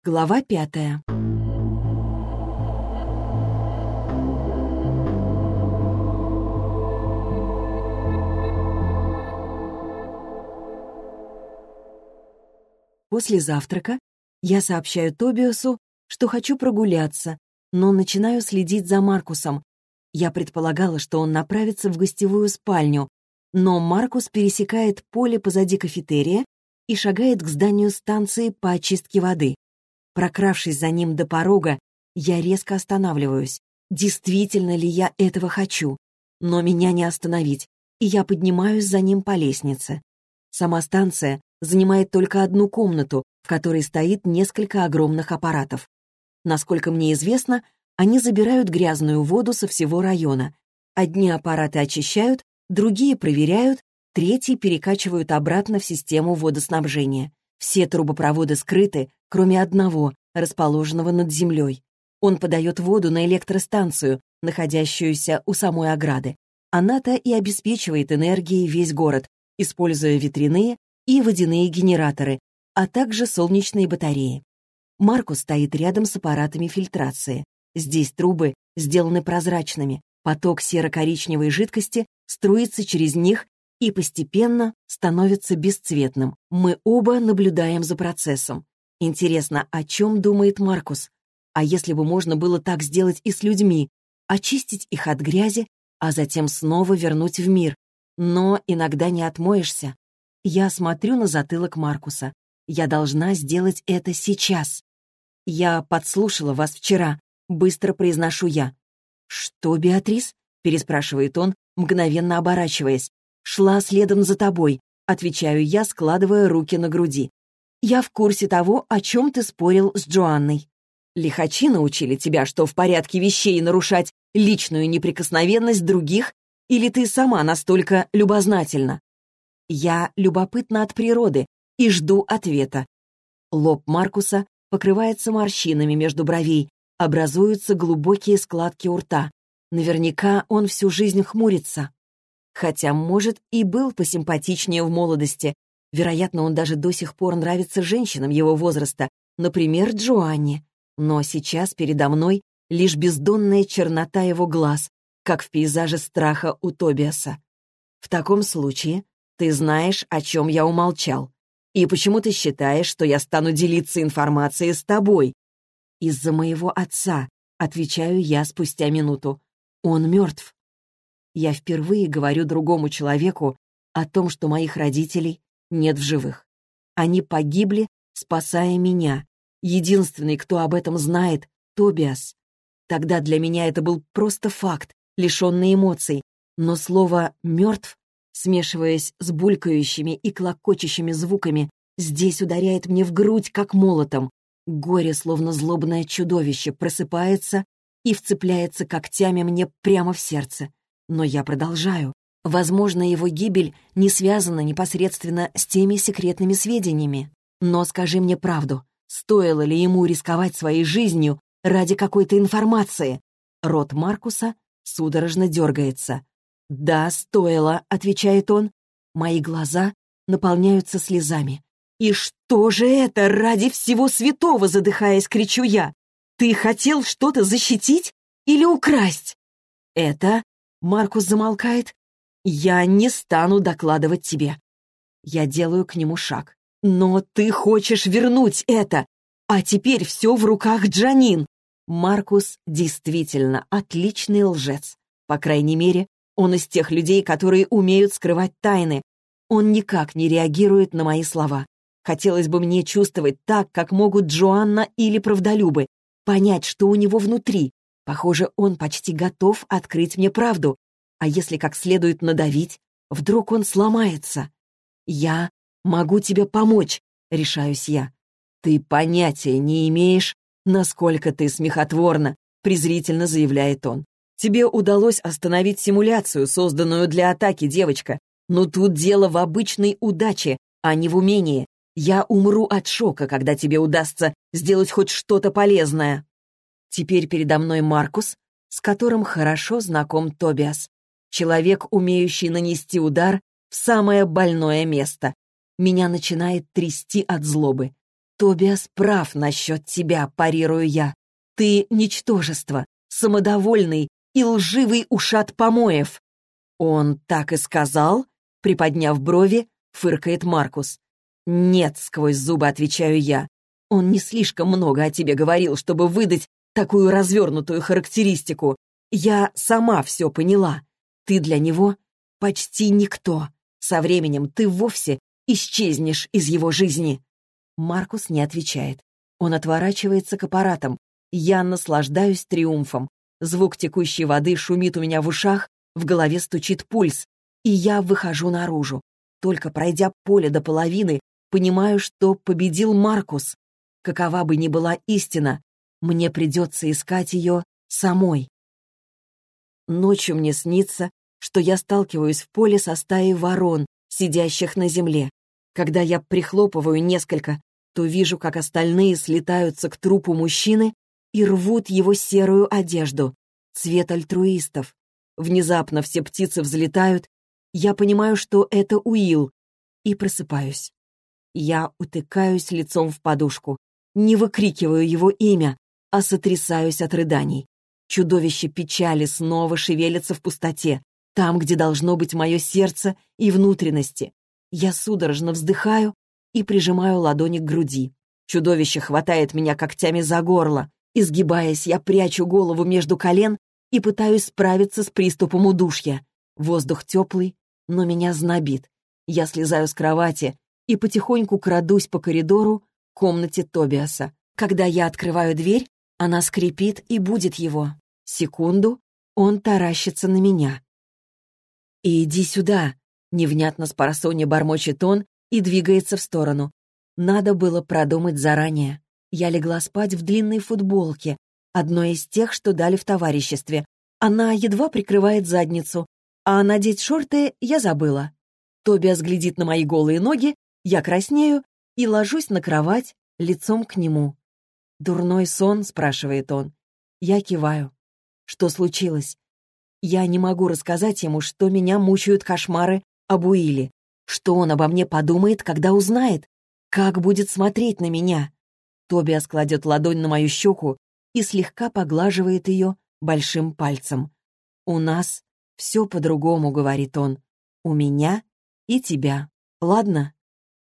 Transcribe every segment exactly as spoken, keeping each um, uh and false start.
Глава пятая. После завтрака я сообщаю Тобиасу, что хочу прогуляться, но начинаю следить за Маркусом. Я предполагала, что он направится в гостевую спальню, но Маркус пересекает поле позади кафетерия и шагает к зданию станции по очистке воды. Прокравшись за ним до порога, я резко останавливаюсь. Действительно ли я этого хочу? Но меня не остановить, и я поднимаюсь за ним по лестнице. Сама станция занимает только одну комнату, в которой стоит несколько огромных аппаратов. Насколько мне известно, они забирают грязную воду со всего района. Одни аппараты очищают, другие проверяют, третьи перекачивают обратно в систему водоснабжения. Все трубопроводы скрыты, кроме одного, расположенного над землей. Он подает воду на электростанцию, находящуюся у самой ограды. Она-то и обеспечивает энергией весь город, используя ветряные и водяные генераторы, а также солнечные батареи. Маркус стоит рядом с аппаратами фильтрации. Здесь трубы сделаны прозрачными, поток серо-коричневой жидкости струится через них и постепенно становится бесцветным. Мы оба наблюдаем за процессом. Интересно, о чем думает Маркус? А если бы можно было так сделать и с людьми? Очистить их от грязи, а затем снова вернуть в мир. Но иногда не отмоешься. Я смотрю на затылок Маркуса. Я должна сделать это сейчас. «Я подслушала вас вчера», — быстро произношу я. «Что, Беатрис?» — переспрашивает он, мгновенно оборачиваясь. «Шла следом за тобой», — отвечаю я, складывая руки на груди. «Я в курсе того, о чем ты спорил с Джоанной. Лихачи научили тебя, что в порядке вещей нарушать личную неприкосновенность других, или ты сама настолько любознательна?» Я любопытна от природы и жду ответа. Лоб Маркуса покрывается морщинами между бровей, образуются глубокие складки у рта. Наверняка он всю жизнь хмурится. Хотя, может, и был посимпатичнее в молодости. Вероятно, он даже до сих пор нравится женщинам его возраста, например, Джоанне. Но сейчас передо мной лишь бездонная чернота его глаз, как в пейзаже страха у Тобиаса. В таком случае ты знаешь, о чем я умолчал. И почему ты считаешь, что я стану делиться информацией с тобой? Из-за моего отца, отвечаю я спустя минуту. Он мертв. Я впервые говорю другому человеку о том, что моих родителей нет в живых. Они погибли, спасая меня. Единственный, кто об этом знает, Тобиас. Тогда для меня это был просто факт, лишенный эмоций. Но слово «мертв», смешиваясь с булькающими и клокочущими звуками, здесь ударяет мне в грудь, как молотом. Горе, словно злобное чудовище, просыпается и вцепляется когтями мне прямо в сердце. Но я продолжаю. Возможно, его гибель не связана непосредственно с теми секретными сведениями. Но скажи мне правду, стоило ли ему рисковать своей жизнью ради какой-то информации? Рот Маркуса судорожно дергается. «Да, стоило», — отвечает он. Мои глаза наполняются слезами. «И что же это, ради всего святого?» — задыхаясь, кричу я. «Ты хотел что-то защитить или украсть?» «Это...» — Маркус замолкает. «Я не стану докладывать тебе». Я делаю к нему шаг. «Но ты хочешь вернуть это, а теперь все в руках Джанин». Маркус действительно отличный лжец. По крайней мере, он из тех людей, которые умеют скрывать тайны. Он никак не реагирует на мои слова. Хотелось бы мне чувствовать так, как могут Джоанна или правдолюбы, понять, что у него внутри. Похоже, он почти готов открыть мне правду. А если как следует надавить, вдруг он сломается? «Я могу тебе помочь», — решаюсь я. «Ты понятия не имеешь, насколько ты смехотворна», — презрительно заявляет он. «Тебе удалось остановить симуляцию, созданную для атаки, девочка. Но тут дело в обычной удаче, а не в умении. Я умру от шока, когда тебе удастся сделать хоть что-то полезное». Теперь передо мной Маркус, с которым хорошо знаком Тобиас. Человек, умеющий нанести удар в самое больное место. Меня начинает трясти от злобы. Тобиас прав насчет тебя, парирую я. Ты ничтожество, самодовольный и лживый ушат помоев. Он так и сказал? Приподняв брови, фыркает Маркус. Нет, сквозь зубы отвечаю я. Он не слишком много о тебе говорил, чтобы выдать такую развернутую характеристику. Я сама все поняла. Ты для него почти никто. Со временем ты вовсе исчезнешь из его жизни. Маркус не отвечает. Он отворачивается к аппаратам. Я наслаждаюсь триумфом. Звук текущей воды шумит у меня в ушах, в голове стучит пульс, и я выхожу наружу. Только пройдя поле до половины, понимаю, что победил Маркус. Какова бы ни была истина, мне придется искать ее самой. Ночью мне снится, что я сталкиваюсь в поле со стаей ворон, сидящих на земле. Когда я прихлопываю несколько, то вижу, как остальные слетаются к трупу мужчины и рвут его серую одежду, цвет альтруистов. Внезапно все птицы взлетают, я понимаю, что это Уилл, и просыпаюсь. Я утыкаюсь лицом в подушку, не выкрикиваю его имя, а сотрясаюсь от рыданий. Чудовище печали снова шевелится в пустоте, там, где должно быть мое сердце и внутренности. Я судорожно вздыхаю и прижимаю ладони к груди. Чудовище хватает меня когтями за горло. Изгибаясь, я прячу голову между колен и пытаюсь справиться с приступом удушья. Воздух теплый, но меня знобит. Я слезаю с кровати и потихоньку крадусь по коридору к комнате Тобиаса. Когда я открываю дверь, она скрипит и будит его. Секунду, он таращится на меня. «Иди сюда», — невнятно спросонья бормочет он и двигается в сторону. Надо было продумать заранее. Я легла спать в длинной футболке, одной из тех, что дали в товариществе. Она едва прикрывает задницу, а надеть шорты я забыла. Тобиас глядит на мои голые ноги, я краснею и ложусь на кровать лицом к нему. «Дурной сон?» — спрашивает он. Я киваю. Что случилось? Я не могу рассказать ему, что меня мучают кошмары об Уилле. Что он обо мне подумает, когда узнает? Как будет смотреть на меня? Тобиас кладет ладонь на мою щеку и слегка поглаживает ее большим пальцем. «У нас все по-другому», — говорит он. «У меня и тебя. Ладно?»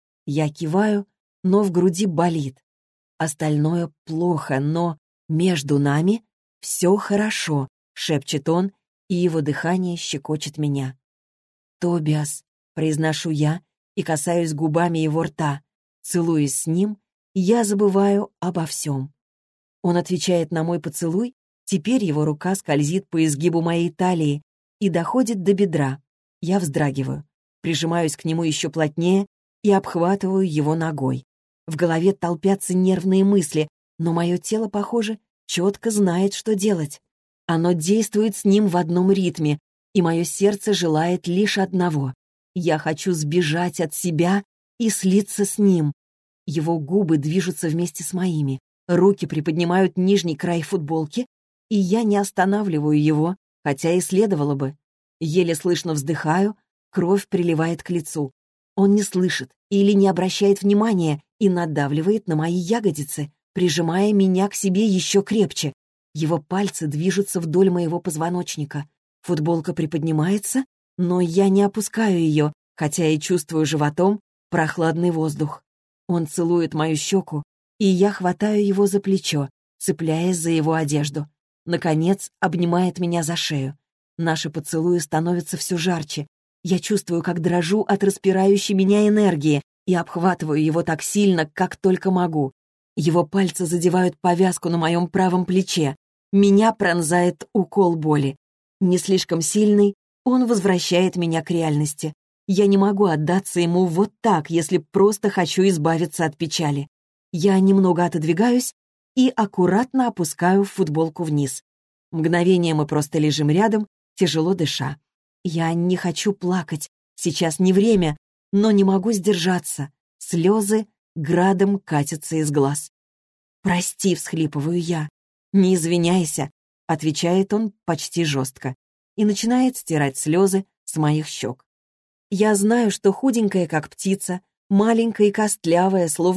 Я киваю, но в груди болит. Остальное плохо, но между нами все хорошо, шепчет он, и его дыхание щекочет меня. «Тобиас», — произношу я и касаюсь губами его рта. Целуясь с ним, я забываю обо всем. Он отвечает на мой поцелуй, теперь его рука скользит по изгибу моей талии и доходит до бедра. Я вздрагиваю, прижимаюсь к нему еще плотнее и обхватываю его ногой. В голове толпятся нервные мысли, но мое тело, похоже, четко знает, что делать. Оно действует с ним в одном ритме, и мое сердце желает лишь одного. Я хочу сбежать от себя и слиться с ним. Его губы движутся вместе с моими, руки приподнимают нижний край футболки, и я не останавливаю его, хотя и следовало бы. Еле слышно вздыхаю, кровь приливает к лицу. Он не слышит или не обращает внимания и надавливает на мои ягодицы, прижимая меня к себе еще крепче. Его пальцы движутся вдоль моего позвоночника. Футболка приподнимается, но я не опускаю ее, хотя и чувствую животом прохладный воздух. Он целует мою щеку, и я хватаю его за плечо, цепляясь за его одежду. Наконец, обнимает меня за шею. Наши поцелуи становятся все жарче. Я чувствую, как дрожу от распирающей меня энергии, и обхватываю его так сильно, как только могу. Его пальцы задевают повязку на моем правом плече. Меня пронзает укол боли. Не слишком сильный, он возвращает меня к реальности. Я не могу отдаться ему вот так, если просто хочу избавиться от печали. Я немного отодвигаюсь и аккуратно опускаю футболку вниз. Мгновение мы просто лежим рядом, тяжело дыша. Я не хочу плакать, сейчас не время, но не могу сдержаться. Слезы градом катятся из глаз. «Прости», — всхлипываю я. «Не извиняйся», — отвечает он почти жестко и начинает стирать слезы с моих щек. Я знаю, что худенькая, как птица, маленькая и костлявая, словно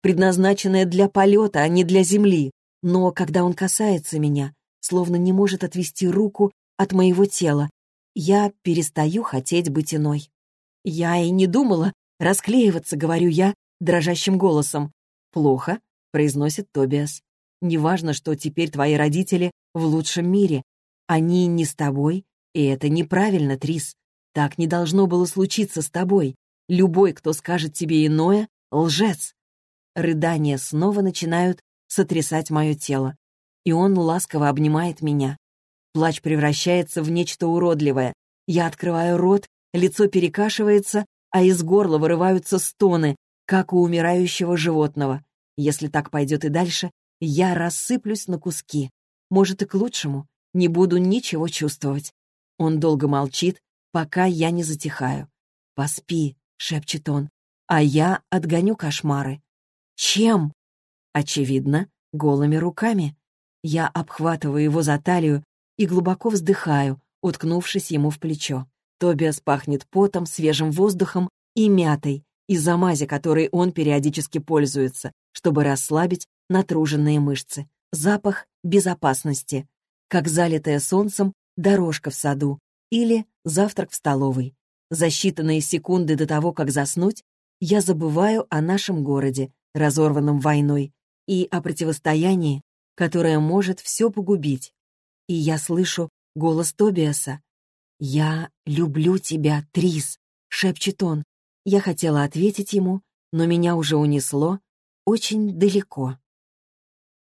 предназначенное для полета, а не для земли. Но когда он касается меня, словно не может отвести руку от моего тела, я перестаю хотеть быть иной. «Я и не думала расклеиваться», — говорю я дрожащим голосом. «Плохо», — произносит Тобиас. «Неважно, что теперь твои родители в лучшем мире. Они не с тобой, и это неправильно, Трис. Так не должно было случиться с тобой. Любой, кто скажет тебе иное, — лжец». Рыдания снова начинают сотрясать мое тело, и он ласково обнимает меня. Плач превращается в нечто уродливое. Я открываю рот, лицо перекашивается, а из горла вырываются стоны, как у умирающего животного. Если так пойдет и дальше, я рассыплюсь на куски. Может, и к лучшему. Не буду ничего чувствовать. Он долго молчит, пока я не затихаю. «Поспи», — шепчет он, — «а я отгоню кошмары». «Чем?» Очевидно, голыми руками. Я обхватываю его за талию и глубоко вздыхаю, уткнувшись ему в плечо. Тобиас пахнет потом, свежим воздухом и мятой из-за мази, которой он периодически пользуется, чтобы расслабить натруженные мышцы. Запах безопасности, как залитая солнцем дорожка в саду или завтрак в столовой. За считанные секунды до того, как заснуть, я забываю о нашем городе, разорванном войной, и о противостоянии, которое может все погубить. И я слышу голос Тобиаса. «Я люблю тебя, Трис», — шепчет он. Я хотела ответить ему, но меня уже унесло очень далеко.